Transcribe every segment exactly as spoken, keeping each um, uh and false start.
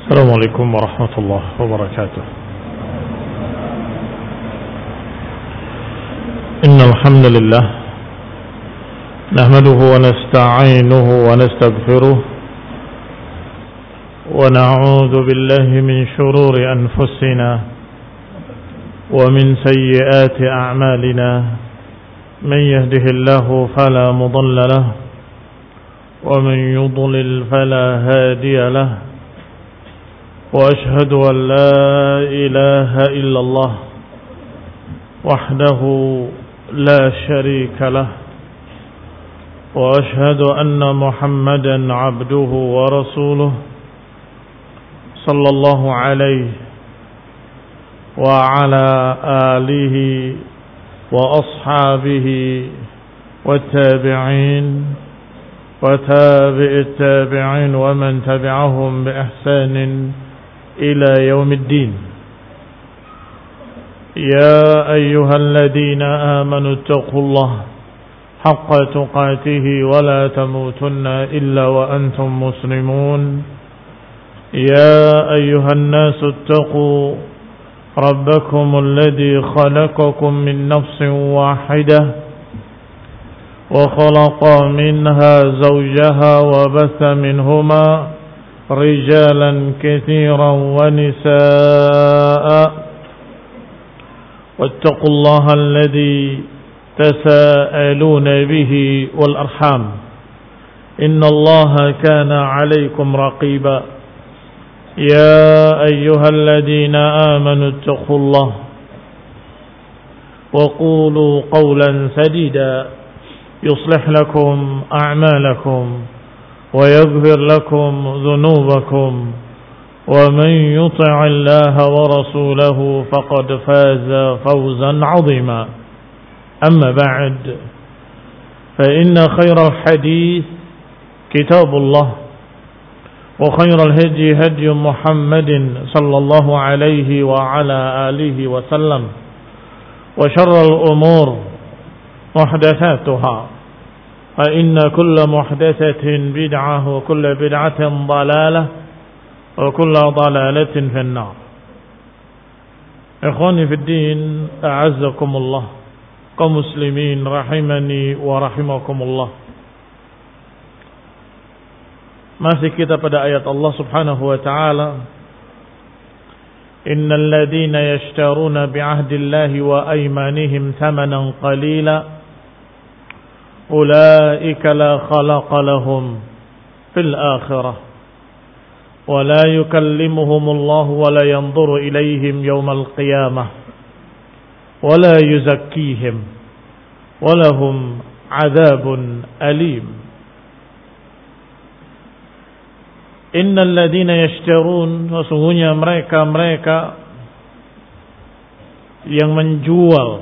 السلام عليكم ورحمة الله وبركاته. إن الحمد لله نحمده ونستعينه ونستغفره ونعوذ بالله من شرور أنفسنا ومن سيئات أعمالنا. من يهده الله فلا مضل له ومن يضلل فلا هادي له. وأشهد أن لا إله إلا الله وحده لا شريك له. وأشهد أن محمدا عبده ورسوله صلى الله عليه وعلى آله وأصحابه والتابعين وتابع التابعين ومن تبعهم بإحسان إلى يوم الدين. يا أيها الذين آمنوا اتقوا الله حق تقاته ولا تموتن إلا وأنتم مسلمون. يا أيها الناس اتقوا ربكم الذي خلقكم من نفس واحدة وخلق منها زوجها وبث منهما رجالا كثيرا ونساء. واتقوا الله الذي تساءلون به والأرحام إن الله كان عليكم رقيبا. يا أيها الذين آمنوا اتقوا الله وقولوا قولا سديدا يصلح لكم أعمالكم ويغفر لكم ذنوبكم ومن يطع الله ورسوله فقد فاز فوزا عظيما. أما بعد فإن خير الحديث كتاب الله وخير الهدي هدي محمد صلى الله عليه وعلى آله وسلم وشر الأمور محدثاتها فإن كل محدثة بدعة وكل بدعة ضلالة وكل ضلالة في النار. إخواني في الدين أعزكم الله kaum muslimin rahimani wa rahimakumullah. Masih kita pada ayat Allah Subhanahu wa taala, innal ladzina yashtaruna bi'ahdillahi wa aymanihim thamanan qalila ulaika la khalaqa lahum fil akhirah wa la yukallimuhumullahu wa la yanzuru ilayhim yawmal qiyamah wa la yuzakkihim wa lahum 'adzabun alim. Innal ladzina yashtarun, sesungguhnya mereka-mereka yang menjual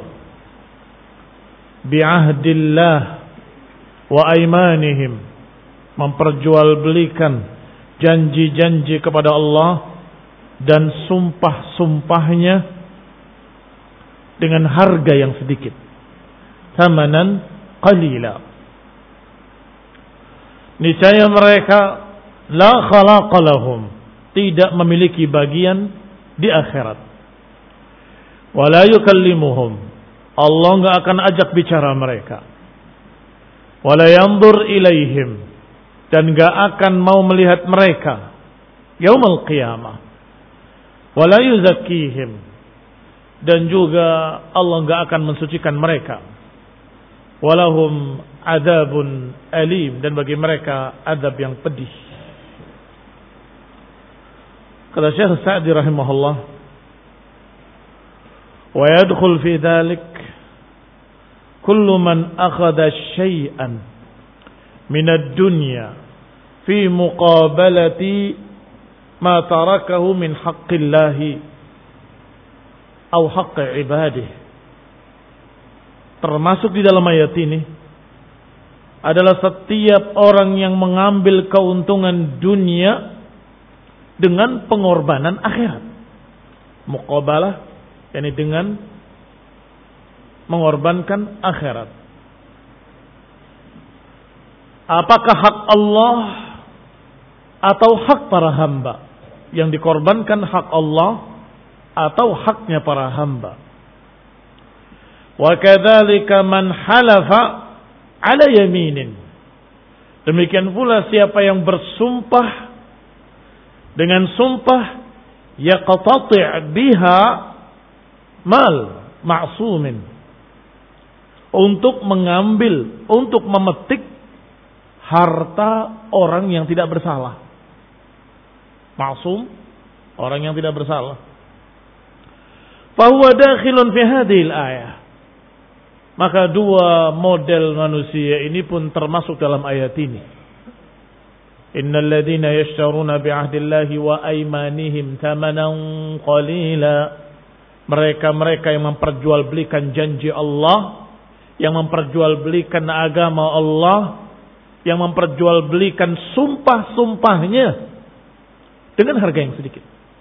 bi'ahdillah wa aymanihim, memperjualbelikan janji-janji kepada Allah dan sumpah-sumpahnya dengan harga yang sedikit, thamanan qalila. Niscaya mereka la khalaqa lahum, tidak memiliki bagian di akhirat. Wa la yukallimuhum, Allah enggak akan ajak bicara mereka. Wa la yanzur ilaihim, dan enggak akan mau melihat mereka yaumul qiyamah. Wa la yuzakkihim, dan juga Allah enggak akan mensucikan mereka. Walahum adzabun alim, dan bagi mereka azab yang pedih. Kata Syekh Sa'di rahimahullah, wa yadkhul fi dzalik kullu man akhadha syai'an min ad-dunya fi muqabalati ma tarakahu min haqqillahi aw haqqi ibadihi. Termasuk di dalam ayat ini adalah setiap orang yang mengambil keuntungan dunia dengan pengorbanan akhirat. Muqabalah, yakni dengan mengorbankan akhirat. Apakah hak Allah atau hak para hamba yang dikorbankan hak Allah atau haknya para hamba. Wa kadzalika man halafa ala yaminin. Demikian pula siapa yang bersumpah dengan sumpah yaqtati' biha mal ma'sumin, untuk mengambil, untuk memetik harta orang yang tidak bersalah. Ma'sum, orang yang tidak bersalah. Fahuwa dakhilun fi hadhil ayah. Maka dua model manusia ini pun termasuk dalam ayat ini. Innal ladzina yashtaruna bi 'ahdillahi wa aymanihim thamanan qalila. Mereka-mereka yang memperjualbelikan janji Allah, yang memperjualbelikan agama Allah, yang memperjualbelikan sumpah-sumpahnya dengan harga yang sedikit.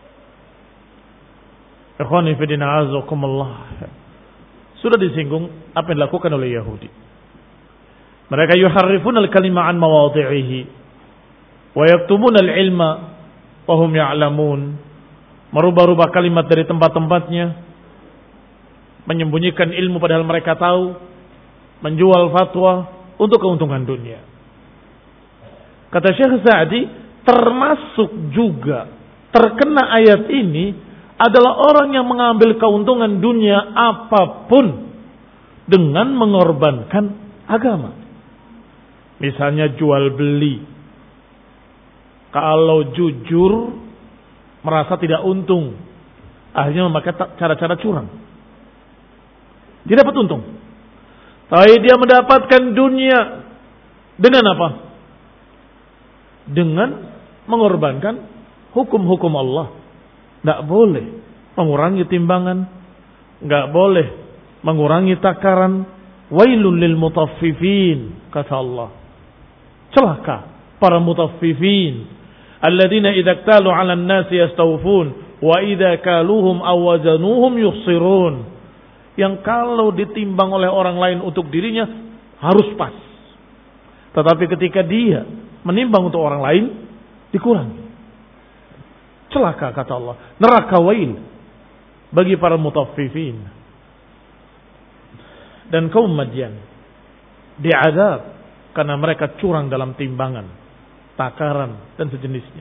Ikhwani fi din a'azakumullah. Sudah disinggung apa yang dilakukan oleh Yahudi. Mereka yuharrifuna al-kalima an mawadhi'ihi wa yaktumuna al-ilma wa hum ya'lamun. Merubah-rubah kalimat dari tempat-tempatnya, menyembunyikan ilmu padahal mereka tahu, menjual fatwa untuk keuntungan dunia. Kata Syekh Sa'di, termasuk juga terkena ayat ini adalah orang yang mengambil keuntungan dunia apapun dengan mengorbankan agama. Misalnya jual beli. Kalau jujur merasa tidak untung, akhirnya memakai cara-cara curang. Dia dapat untung. Tapi dia mendapatkan dunia dengan apa? Dengan mengorbankan hukum-hukum Allah. Tidak boleh mengurangi timbangan, tidak boleh mengurangi takaran. Wailul lil mutaffifin, kata Allah. Celaka para mutaffifin, alladzina idza iktalu 'alan nasi yastawfun wa idza kaluhum aw wazanuhum yukhsirun. Yang kalau ditimbang oleh orang lain untuk dirinya harus pas, tetapi ketika dia menimbang untuk orang lain dikurangi. Celaka, kata Allah. Neraka wail bagi para mutaffifin. Dan kaum Madyan diazab karena mereka curang dalam timbangan, takaran dan sejenisnya.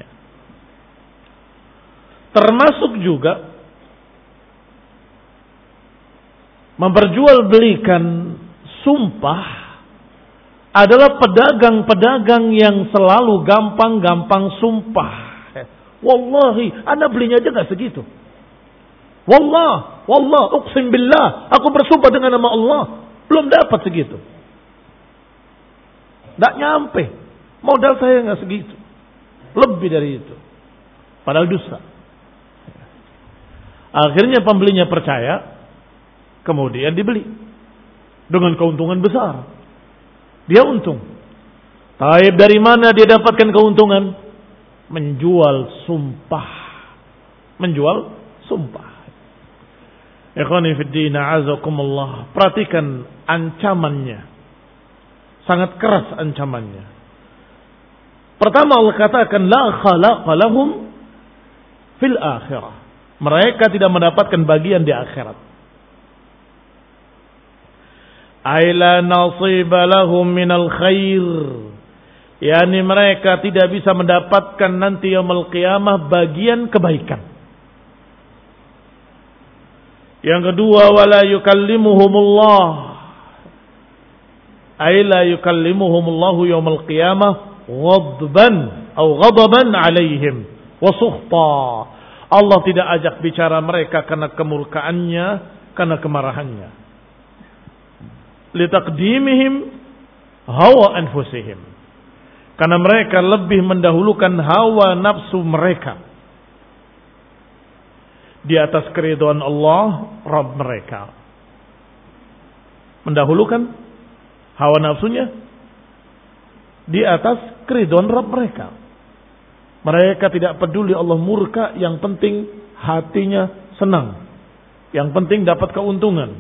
Termasuk juga memperjualbelikan sumpah adalah pedagang-pedagang yang selalu gampang-gampang sumpah. Wallahi, anda belinya aja gak segitu. Wallah, wallah, uqsim billah, aku bersumpah dengan nama Allah, belum dapat segitu. Gak nyampe, modal saya gak segitu, lebih dari itu. Padahal dusta. Akhirnya pembelinya percaya, kemudian dibeli dengan keuntungan besar. Dia untung. Tapi dari mana dia dapatkan keuntungan? Menjual sumpah. Menjual sumpah. Ikhwani fid din, a'azakumullah. Perhatikan ancamannya. Sangat keras ancamannya. Pertama Allah katakan la khalaqa lahum fil akhirah. Mereka tidak mendapatkan bagian di akhirat. Aila nasiba lahum minal khair. Yani mereka tidak bisa mendapatkan nanti yaumul qiyamah bagian kebaikan. Yang kedua, wala yukallimuhumullah. Aila yukallimuhumullahu yaumul qiyamah ghadban atau ghadaban alaihim wa sukhta. Allah tidak ajak bicara mereka karena kemurkaannya, karena kemarahannya. Litaqdimihim hawa anfusihim. Karena mereka lebih mendahulukan hawa nafsu mereka di atas keridhaan Allah, Rabb mereka. Mendahulukan hawa nafsunya di atas keridhaan Rabb mereka. Mereka tidak peduli Allah murka, yang penting hatinya senang, yang penting dapat keuntungan.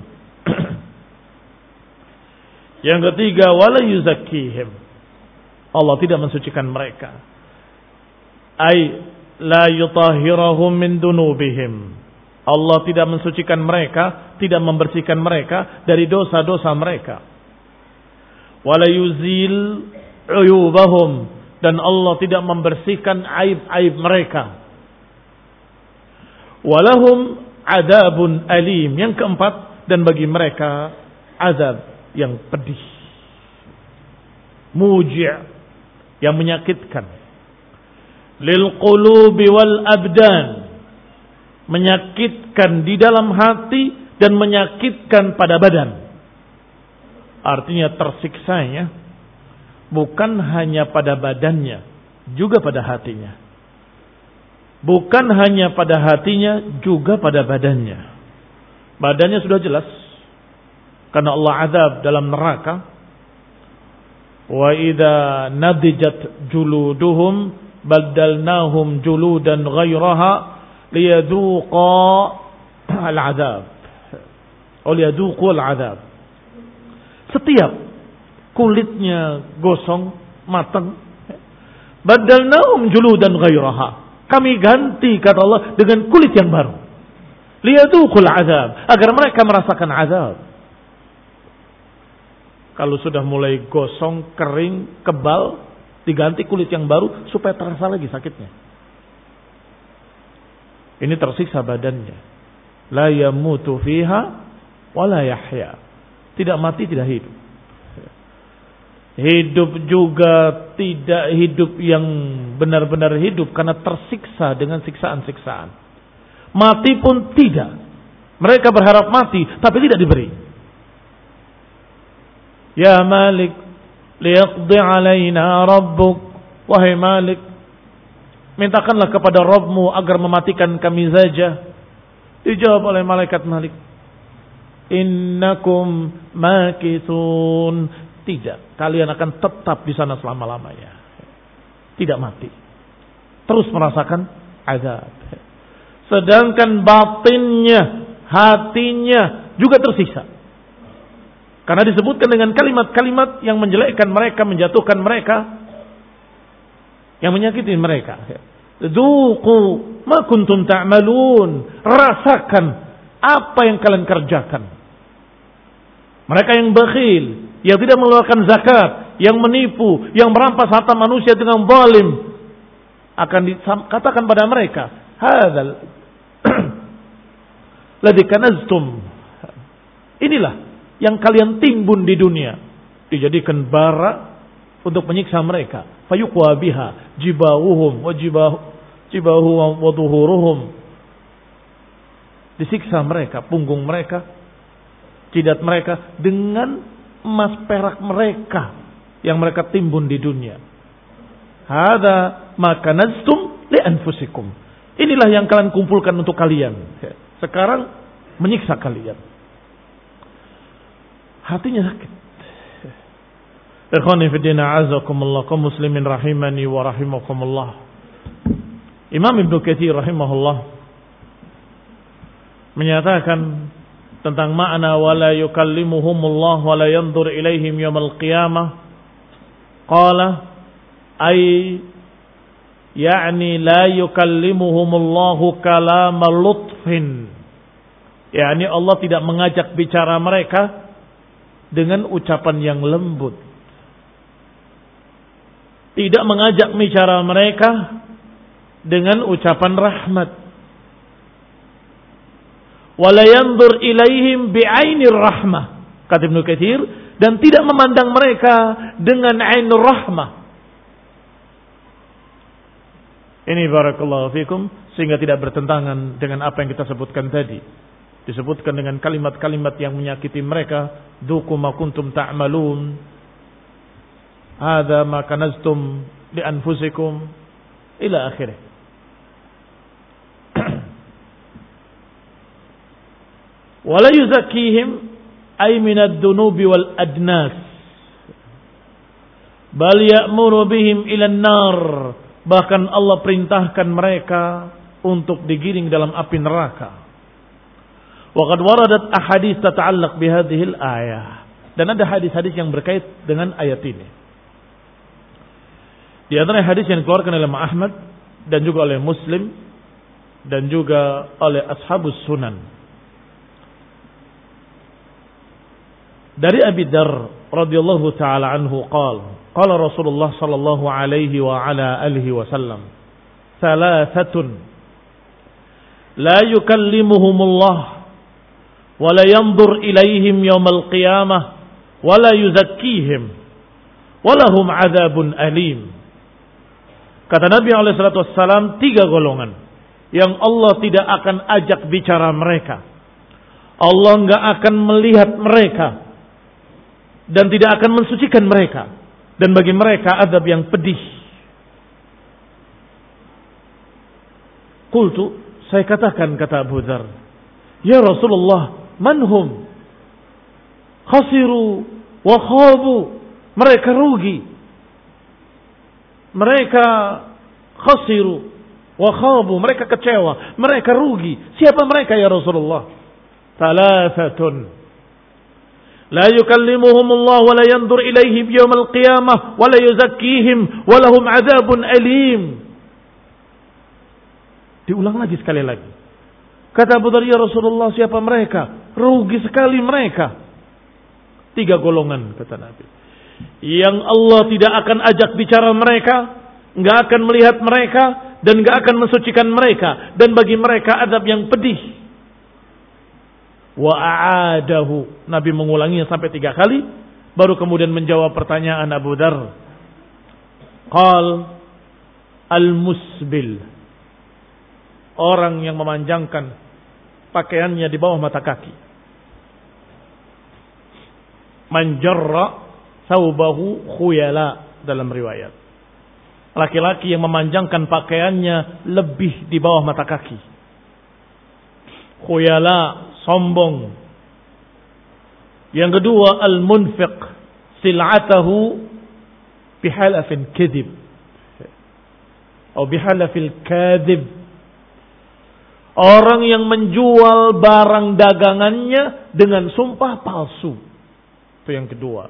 Yang ketiga, wala yuzakkihim. Allah tidak mensucikan mereka. Ai la yutahhirahum min dunubihim. Allah tidak mensucikan mereka, tidak membersihkan mereka dari dosa-dosa mereka. Wala yuzil uyubahum, dan Allah tidak membersihkan aib-aib mereka. Walahum adabun alim. Yang keempat, dan bagi mereka azab yang pedih, muji', yang menyakitkan. Lil qulubi wal abdan, menyakitkan di dalam hati dan menyakitkan pada badan. Artinya tersiksanya bukan hanya pada badannya, juga pada hatinya. Bukan hanya pada hatinya, juga pada badannya. Badannya sudah jelas, karena Allah azab dalam neraka. Wa idza nadijat juluduhum baddalnahum juludan ghairaha liyadhuqa al-'adzab. Atau liyadhuqu al-'adzab. Setiap kulitnya gosong, matang, baddalnahum juludan ghairaha. Kami ganti, kata Allah, dengan kulit yang baru. Liyadhuqu al-'adzab, agar mereka merasakan azab. Kalau sudah mulai gosong, kering, kebal, diganti kulit yang baru supaya terasa lagi sakitnya. Ini tersiksa badannya. La yamutu fiha wa la yahya. Tidak mati, tidak hidup. Hidup juga tidak hidup yang benar-benar hidup, karena tersiksa dengan siksaan-siksaan. Mati pun tidak. Mereka berharap mati, tapi tidak diberi. Ya Malik, liyaqdi alaina rabbuk. Wahai Malik, mintakanlah kepada Rabbmu agar mematikan kami saja. Dijawab oleh malaikat Malik, innakum makithun. Tidak, kalian akan tetap di sana selama-lamanya. Tidak mati, terus merasakan azab. Sedangkan batinnya, hatinya juga tersiksa, karena disebutkan dengan kalimat-kalimat yang menjelekkan mereka, menjatuhkan mereka, yang menyakiti mereka. Dzuqu ma kuntum ta'malun. Rasakan apa yang kalian kerjakan. Mereka yang bakhil, yang tidak mengeluarkan zakat, yang menipu, yang merampas harta manusia dengan zalim, akan dikatakan pada mereka, hadzal ladzi kanaztum. Inilah yang kalian timbun di dunia. Dijadikan bara untuk menyiksa mereka. Fayuqwa biha jibawuhum wa jibahu jibahu wa dhuhuruhum. Disiksa mereka, punggung mereka, jidat mereka dengan emas perak mereka yang mereka timbun di dunia. Hadza ma kanaztum li anfusikum. Inilah yang kalian kumpulkan untuk kalian. Sekarang menyiksa kalian. Hatinya sakit. Ikhwani fi din, a'azakumullah, kaum muslimin rahimani wa rahimakumullah. Imam Ibnu Katsir rahimahullah menyatakan tentang makna wala yukallimuhumullah wala yanzur ilaihim yaumil qiyamah. Qala ay ya'ni la yukallimuhumullahu kalama lutfin. Yani Allah tidak mengajak bicara mereka dengan ucapan yang lembut. Tidak mengajak bicara mereka dengan ucapan rahmat. Wala yanzur ilaihim bi'ainir rahmah, kata Ibnu Katsir, dan tidak memandang mereka dengan ainur rahmah. Ini barakallahu fikum, sehingga tidak bertentangan dengan apa yang kita sebutkan tadi. Disebutkan dengan kalimat-kalimat yang menyakiti mereka, dzuqu ma kuntum ta'malun, hadza ma kanaztum li anfusikum, ila akhirih. Wala yuzakkihim ay minad dunubi wal adnas, bal ya'muru bihim ilan nar. Bahkan Allah perintahkan mereka untuk digiring dalam api neraka. Wa qad waradat ahadits tata'allaq bihadhihi al-ayah. Dan ada hadis-hadis yang berkait dengan ayat ini. Di antara hadis yang dikeluarkan oleh Imam Ahmad dan juga oleh Muslim dan juga oleh ashabus sunan. Dari Abi Dar radhiyallahu taala anhu qala qala Rasulullah sallallahu alaihi wa ala alihi wasallam thalathatun la yukallimuhumullah wa la yanzur ilaihim yaumal qiyamah wa la yuzakkihim wa lahum adzabun alim. Kata Nabi alaihi salatu wassalam, tiga golongan yang Allah tidak akan ajak bicara mereka. Allah enggak akan melihat mereka dan tidak akan mensucikan mereka, dan bagi mereka azab yang pedih. Qultu, saya katakan, kata Abu Dzar, ya Rasulullah, manhum? Khasiru wa khabu, mereka rugi, mereka khasiru wa khabu, mereka kecewa, mereka rugi. Siapa mereka ya Rasulullah? Thalathatun la yukallimuhum Allah wa la yanzur ilaihim yawmal qiyamah wa la yuzakkihim wa lahum adzabun alim. Diulang lagi sekali lagi. Kata Abu Dzar, ya Rasulullah, siapa mereka? Rugi sekali mereka. Tiga golongan, kata Nabi, yang Allah tidak akan ajak bicara mereka, enggak akan melihat mereka, dan enggak akan mensucikan mereka, dan bagi mereka azab yang pedih. Wa a'adahu, Nabi mengulanginya sampai tiga kali, baru kemudian menjawab pertanyaan Abu Dzar. Qal al-musbil, orang yang memanjangkan pakaiannya di bawah mata kaki. Man jarra thawbahu khuyala, dalam riwayat, laki-laki yang memanjangkan pakaiannya lebih di bawah mata kaki. Khuyala, sombong. Yang kedua, al-munfiq sil'atahu bihalafin kadhib atau bihalafil kadhib, orang yang menjual barang dagangannya dengan sumpah palsu. Itu yang kedua.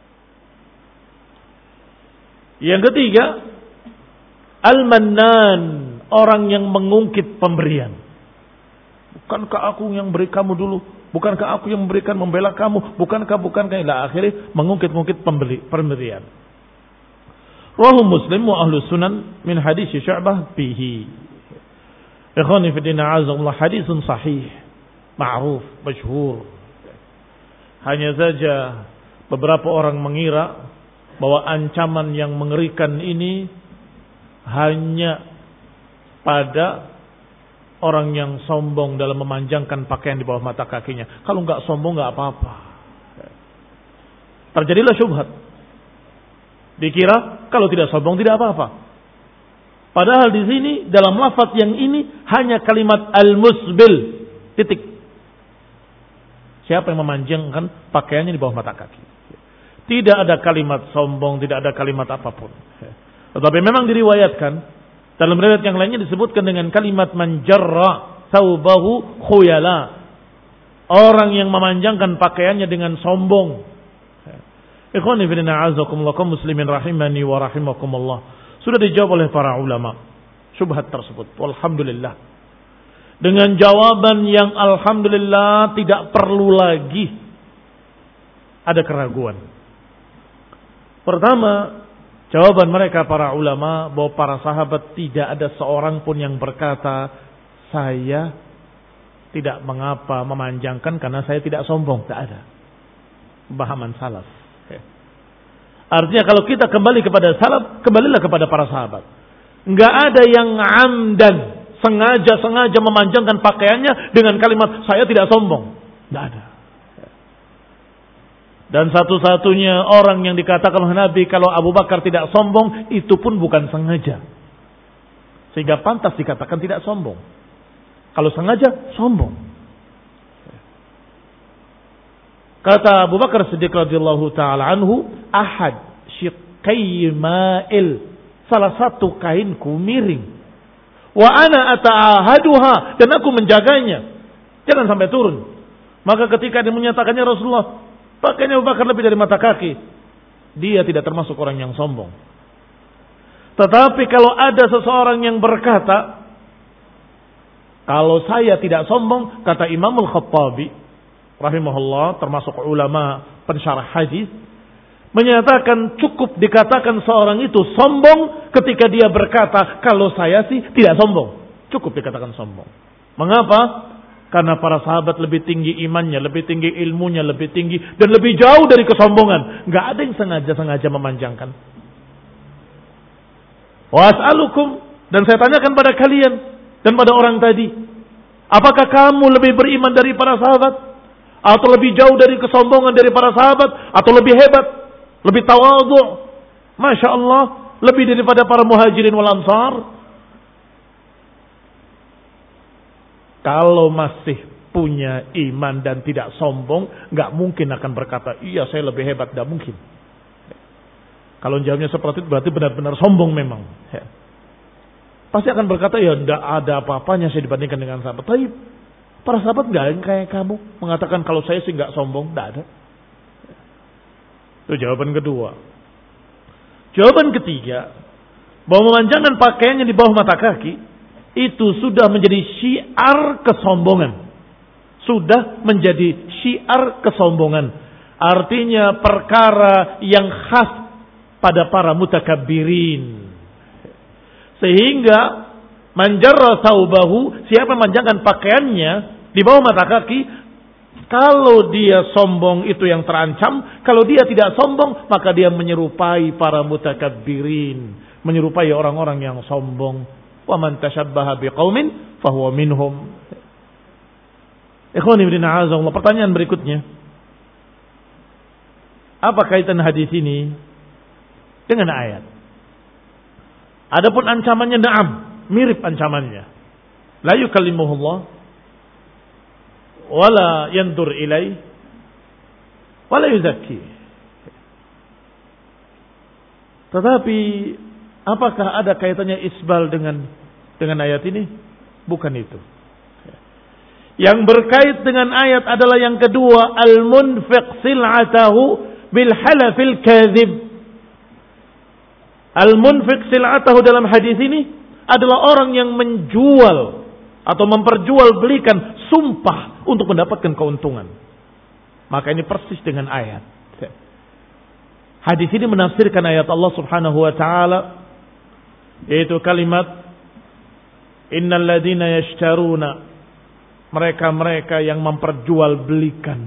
Yang ketiga, al-mannan, orang yang mengungkit pemberian. Bukankah aku yang beri kamu dulu? Bukankah aku yang memberikan, membela kamu? Bukankah, bukankah, ila akhirnya mengungkit-ungkit pemberi, pemberian. Rawahu Muslim wa ahlu sunan min hadis Syu'bah bihi. Ikhwani fi din, a'azakumullah, hadisun sahih, ma'ruf, masyhur. Hanya saja beberapa orang mengira bahwa ancaman yang mengerikan ini hanya pada orang yang sombong dalam memanjangkan pakaian di bawah mata kakinya. Kalau enggak sombong enggak apa-apa. Terjadilah syubhat. Dikira kalau tidak sombong tidak apa-apa. Padahal di sini dalam lafaz yang ini hanya kalimat al-musbil, titik. Siapa yang memanjangkan pakaiannya di bawah mata kaki. Tidak ada kalimat sombong, tidak ada kalimat apapun. Tetapi memang diriwayatkan, dalam riwayat yang lainnya disebutkan dengan kalimat man jarra thawbahu khuyala, orang yang memanjangkan pakaiannya dengan sombong. Ikhwani fillah, a'azakumullah, kaum muslimin rahimani wa rahimakumullah. Sudah dijawab oleh para ulama syubhat tersebut. Walhamdulillah. Dengan jawaban yang alhamdulillah tidak perlu lagi ada keraguan. Pertama, jawaban mereka para ulama bahwa para sahabat tidak ada seorang pun yang berkata, saya tidak mengapa memanjangkan karena saya tidak sombong. Tidak ada. Pemahaman salaf. Artinya kalau kita kembali kepada salaf, kembalilah kepada para sahabat. Enggak ada yang amdan, sengaja-sengaja memanjangkan pakaiannya dengan kalimat saya tidak sombong. Tidak ada. Dan satu-satunya orang yang dikatakan oleh Nabi kalau Abu Bakar tidak sombong, itu pun bukan sengaja. Sehingga pantas dikatakan tidak sombong. Kalau sengaja, sombong. Kata Abu Bakar Siddiq radhiyallahu ta'ala anhu, ahad syiqqai ma'il, salah satu kainku miring. Wa ana ata'ahaduha, dan aku menjaganya. Jangan sampai turun. Maka ketika dia menyatakannya Rasulullah, pakainya Abu Bakar lebih dari mata kaki, dia tidak termasuk orang yang sombong. Tetapi kalau ada seseorang yang berkata, kalau saya tidak sombong, kata Imamul Khattabi rahimahullah, termasuk ulama pensyarah hadis, menyatakan cukup dikatakan seorang itu sombong ketika dia berkata, kalau saya sih tidak sombong. Cukup dikatakan sombong. Mengapa? Karena para sahabat lebih tinggi imannya, lebih tinggi ilmunya, lebih tinggi dan lebih jauh dari kesombongan. Nggak ada yang sengaja-sengaja memanjangkan. Was'alukum, dan saya tanyakan pada kalian dan pada orang tadi, apakah kamu lebih beriman dari para sahabat? Atau lebih jauh dari kesombongan dari para sahabat? Atau lebih hebat? Lebih tawadhu? Masya Allah, lebih daripada para muhajirin wal ansar? Kalau masih punya iman dan tidak sombong, nggak mungkin akan berkata, iya saya lebih hebat, nggak mungkin. Kalau jawabnya seperti itu berarti benar-benar sombong memang. Ya. Pasti akan berkata, ya nggak ada apa-apanya saya dibandingkan dengan sahabat. Tapi para sahabat nggak yang kayak kamu mengatakan kalau saya sih nggak sombong, nggak ada. Itu jawaban kedua. Jawaban ketiga, bahwa memanjangkan pakaiannya di bawah mata kaki itu sudah menjadi syiar kesombongan. Sudah menjadi syiar kesombongan. Artinya perkara yang khas pada para mutakabbirin. Sehingga manjarra thawbahu, siapa memanjangkan pakaiannya di bawah mata kaki, kalau dia sombong itu yang terancam, kalau dia tidak sombong maka dia menyerupai para mutakabbirin, menyerupai orang-orang yang sombong. Wa man tashabbaha biqaumin fahuwa minhum. Ikhwani fillah, a'azakumullah. Pertanyaan berikutnya, apa kaitan hadis ini dengan ayat? Adapun ancamannya, na'am, mirip ancamannya. La yukallimuhullah wala yandur ilai wala yuzakki. Tetapi apakah ada kaitannya isbal dengan dengan ayat ini? Bukan itu. Yang berkait dengan ayat adalah yang kedua, al-munfiq sil'atahu bil halafil kadhib. Al-munfiq sil'atahu dalam hadis ini adalah orang yang menjual atau memperjualbelikan sumpah untuk mendapatkan keuntungan. Maka ini persis dengan ayat. Hadis ini menafsirkan ayat Allah Subhanahu wa taala, yaitu kalimat innal ladzina yashtaruna, mereka-mereka yang memperjualbelikan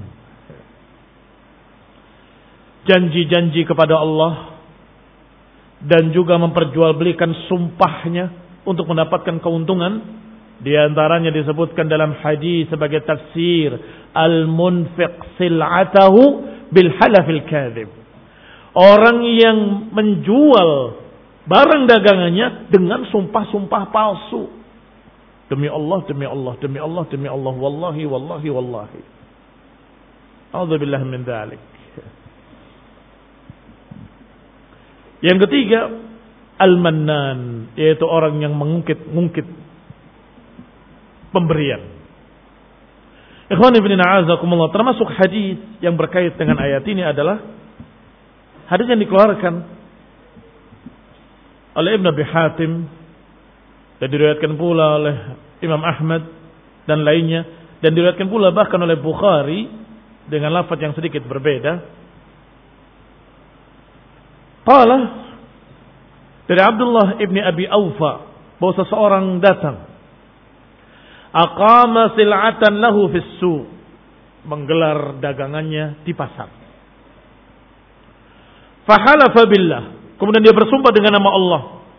janji-janji kepada Allah dan juga memperjualbelikan sumpahnya untuk mendapatkan keuntungan. Di antaranya disebutkan dalam hadis sebagai tafsir, al-munfiq sil'atahu bil halafil kadhib. Orang yang menjual barang dagangannya dengan sumpah-sumpah palsu. Demi Allah, demi Allah, demi Allah, demi Allah, wallahi, wallahi, wallahi. A'udzubillah min dzalik. Yang ketiga, al-mannan, yaitu orang yang mengungkit-ungkit pemberian. Ikhwan ibn a'azakumullah, termasuk hadis yang berkait dengan ayat ini adalah hadis yang dikeluarkan oleh Ibn Abi Hatim dan diriwayatkan pula oleh Imam Ahmad dan lainnya, dan diriwayatkan pula bahkan oleh Bukhari dengan lafaz yang sedikit berbeda. Qala, dari Abdullah ibni Abi Aufa, bahwa seseorang datang, aqama sil'atan lahu fis su', menggelar dagangannya di pasar. Fahalafa billah, kemudian dia bersumpah dengan nama Allah,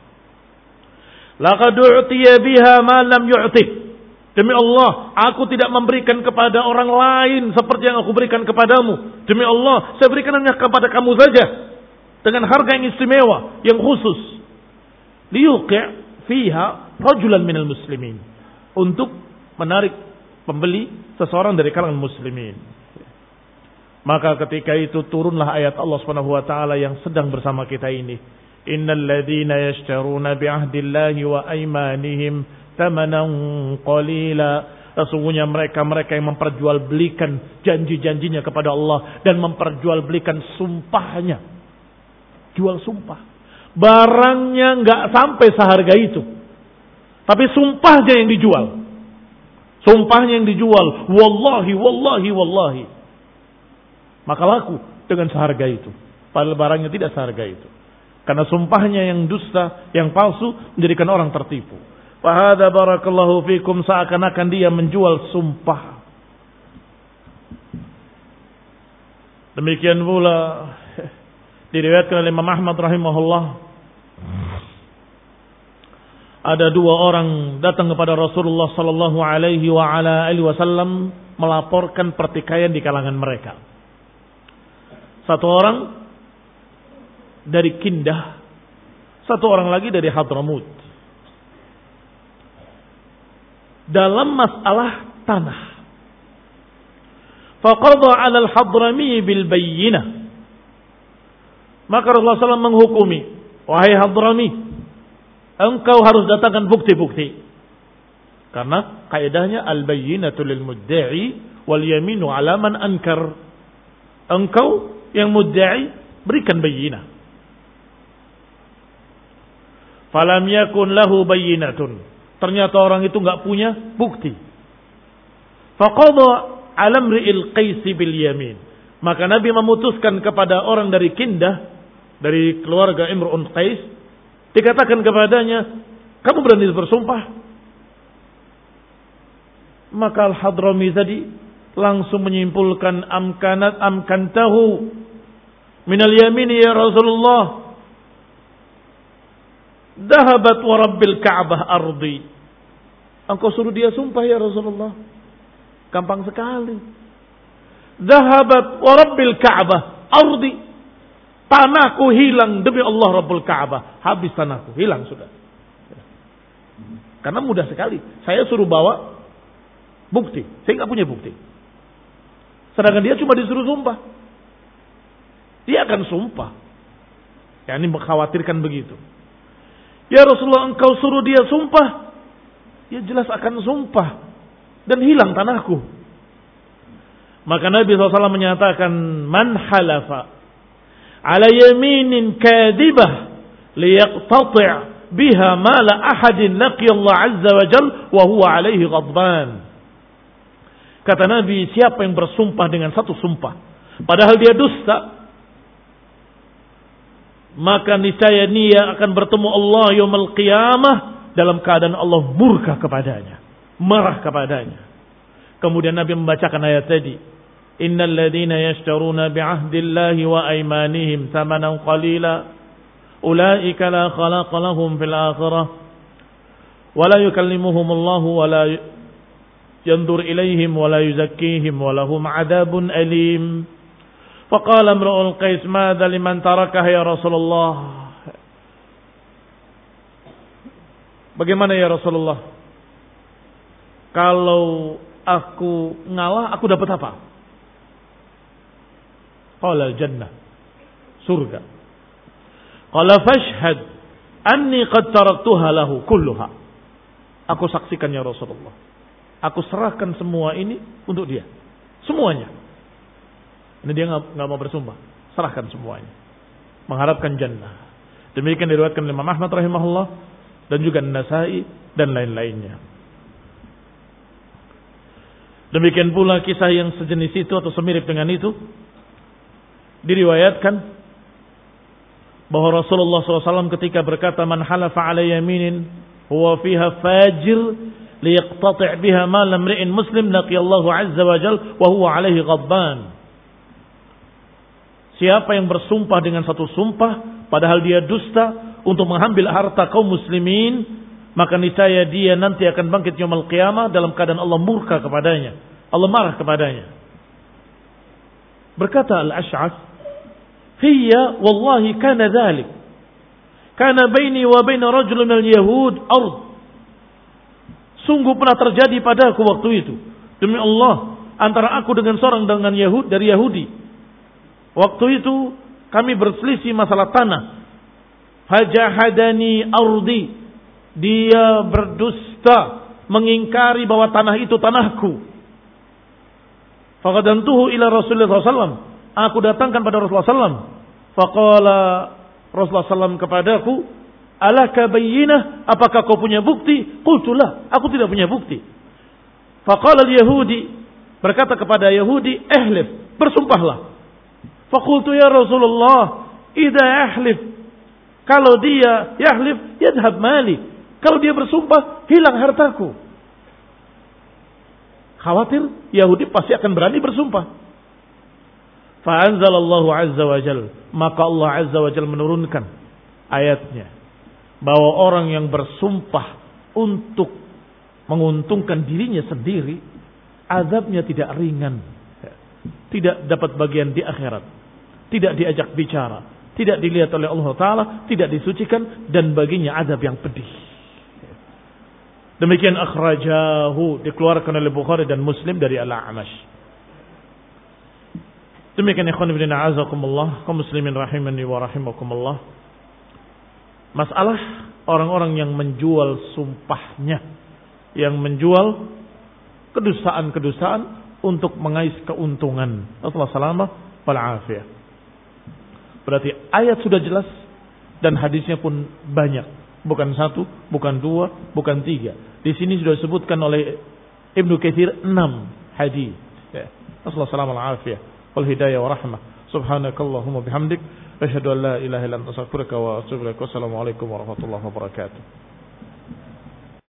laqad u'tiya biha ma lam yu'tih, demi Allah aku tidak memberikan kepada orang lain seperti yang aku berikan kepadamu. Demi Allah saya berikan hanya kepada kamu saja dengan harga yang istimewa, yang khusus. Liyuqi' fiha rajulan minal muslimin, untuk menarik pembeli seseorang dari kalangan muslimin. Maka ketika itu turunlah ayat Allah Subhanahu wa taala yang sedang bersama kita ini. Innal ladzina yashtaruna bi'ahdillahi wa aymanihim thamanan qalila. Sesungguhnya mereka-mereka yang memperjualbelikan janji-janjinya kepada Allah dan memperjualbelikan sumpahnya. Jual sumpah. barangnya nggak sampai seharga itu, tapi sumpahnya yang dijual. Sumpahnya yang dijual, wallahi, wallahi, wallahi. Maka laku dengan seharga itu. Padahal barangnya tidak seharga itu. Karena sumpahnya yang dusta, yang palsu, menjadikan orang tertipu. Fahada barakallahu fikum, seakan-akan dia menjual sumpah. Demikian pula diriwayatkan oleh Imam Ahmad rahimahullah, ada dua orang datang kepada Rasulullah sallallahu alaihi wa ala alihi wasallam melaporkan pertikaian di kalangan mereka. Satu orang dari Kindah, satu orang lagi dari Hadramut. Dalam masalah tanah. Faqadha 'ala al-Hadrami bil bayyinah. Maka Rasulullah sallallahu alaihi wasallam menghukumi, wahai Hadrami, engkau harus datangkan bukti-bukti. Karena kaidahnya al-bayyinatu lil mudda'i wal yaminu 'ala man ankar. Engkau yang mudda'i berikan bayyinah. Falam yakun lahu bayyinatun. Ternyata orang itu enggak punya bukti. Faqadha 'ala imri'il Qais bil yamin. Maka Nabi memutuskan kepada orang dari Kindah, dari keluarga Imru'un Qais, dikatakan kepadanya, kamu berani bersumpah? Maka Al-Hadrami tadi langsung menyimpulkan, amkanat amkantahu minal yamini ya Rasulullah, dahabat wa rabbil Ka'bah ardi. Engkau suruh dia sumpah ya Rasulullah. Gampang sekali. Dahabat wa rabbil Ka'bah ardi. Tanahku hilang demi Allah Rabbul Ka'bah. Habis tanahku, hilang sudah. Karena mudah sekali. Saya suruh bawa bukti. Saya nggak punya bukti. Sedangkan dia cuma disuruh sumpah. Dia akan sumpah. Ya, ini mengkhawatirkan begitu. Ya Rasulullah, engkau suruh dia sumpah. Ya jelas akan sumpah. Dan hilang tanahku. Maka Nabi shallallahu alaihi wasallam menyatakan, man halafa ala yaminin kadibah liyaqtati' biha mala ahadin laqiyallahu azza wa jal wa huwa alaihi ghadban. Kata Nabi, siapa yang bersumpah dengan satu sumpah padahal dia dusta, maka niscaya dia akan bertemu Allah yaumul qiyamah dalam keadaan Allah murka kepadanya, marah kepadanya. Kemudian Nabi membacakan ayat tadi, innal ladzina yashtaruna bi'ahdillahi wa aymanihim thamanan qalila ulaika la khalaqa lahum fil akhirah wa la yukallimuhumullahu wa la yanzur ilaihim wa la yuzakkihim wa lahum 'adzabun alim. Faqala imru'ul Qais, madza liman tarakah ya Rasulullah? Bagaimana ya Rasulullah? Kalau aku ngalah, aku dapat apa? Qala al-jannah, surga. Qala fashhad anni qad taraktuha lahu kulluha. Aku saksikan ya Rasulullah, aku serahkan semua ini untuk dia, semuanya. Ini dia nggak mau bersumpah, serahkan semuanya, mengharapkan jannah. Demikian diriwayatkan oleh Imam Ahmad rahimahullah dan juga An-Nasa'i dan lain-lainnya. Demikian pula kisah yang sejenis itu atau semirip dengan itu diriwayatkan bahwa Rasulullah shallallahu alaihi wasallam ketika berkata, man halafa ala yaminin huwa fiha fajir liyaqtati' biha mal imri'in muslim laqiyallahu azza wa jal wa huwa alaihi ghadban. Siapa yang bersumpah dengan satu sumpah padahal dia dusta untuk mengambil harta kaum muslimin, maka niscaya dia nanti akan bangkit yaumul qiyamah dalam keadaan Allah murka kepadanya, Allah marah kepadanya. Berkata Al-Ash'ath, hiya wallahi kana dhalik, kana baini wa baina rajulin minal yahud ard. Sungguh pernah terjadi padaku waktu itu, demi Allah, antara aku dengan seorang dengan Yahud dari Yahudi. Waktu itu kami berselisih masalah tanah. Fajahadani ardi, dia berdusta, mengingkari bahwa tanah itu tanahku. Faqadantuhu ila Rasulullah sallallahu alaihi wasallam, aku datangkan pada Rasulullah sallallahu alaihi wasallam. Faqala Rasulullah sallallahu alaihi wasallam kepadaku, alaka bayyinah, apakah kau punya bukti? Qultulah, aku tidak punya bukti. Faqala al-Yahudi, berkata kepada Yahudi, ihlif, bersumpahlah. Faqultu ya Rasulullah, idza yahlif, kalau dia yahlif, yadhhab mali. Kalau dia bersumpah, hilang hartaku. Khawatir Yahudi pasti akan berani bersumpah. Fa'anzalallahu azza wa jal, maka Allah azza wa jal menurunkan ayatnya bahwa orang yang bersumpah untuk menguntungkan dirinya sendiri, azabnya tidak ringan, tidak dapat bagian di akhirat, tidak diajak bicara, tidak dilihat oleh Allah Ta'ala, tidak disucikan, dan baginya azab yang pedih. Demikian akhrajahu, dikeluarkan oleh Bukhari dan Muslim dari Al-A'mash. Demikian ikhwan fillah a'azakumullah, kaum muslimin rahimani wa rahimakumullah. Masalah orang-orang yang menjual sumpahnya, yang menjual kedustaan-kedustaan untuk mengais keuntungan. Rasulullah sallallahu alaihi wasallam. Berarti ayat sudah jelas dan hadisnya pun banyak. Bukan satu, bukan dua, bukan tiga. Di sini sudah disebutkan oleh Ibnu Katsir enam hadis. Ya. Rasulullah sallallahu alaihi wasallam. Wal hidayah wa rahmah. Subhanakallahumma bihamdik, asyhadu an la ilaha illa anta astaghfiruka wa atubu ilaik. Wassalamualaikum warahmatullahi wabarakatuh.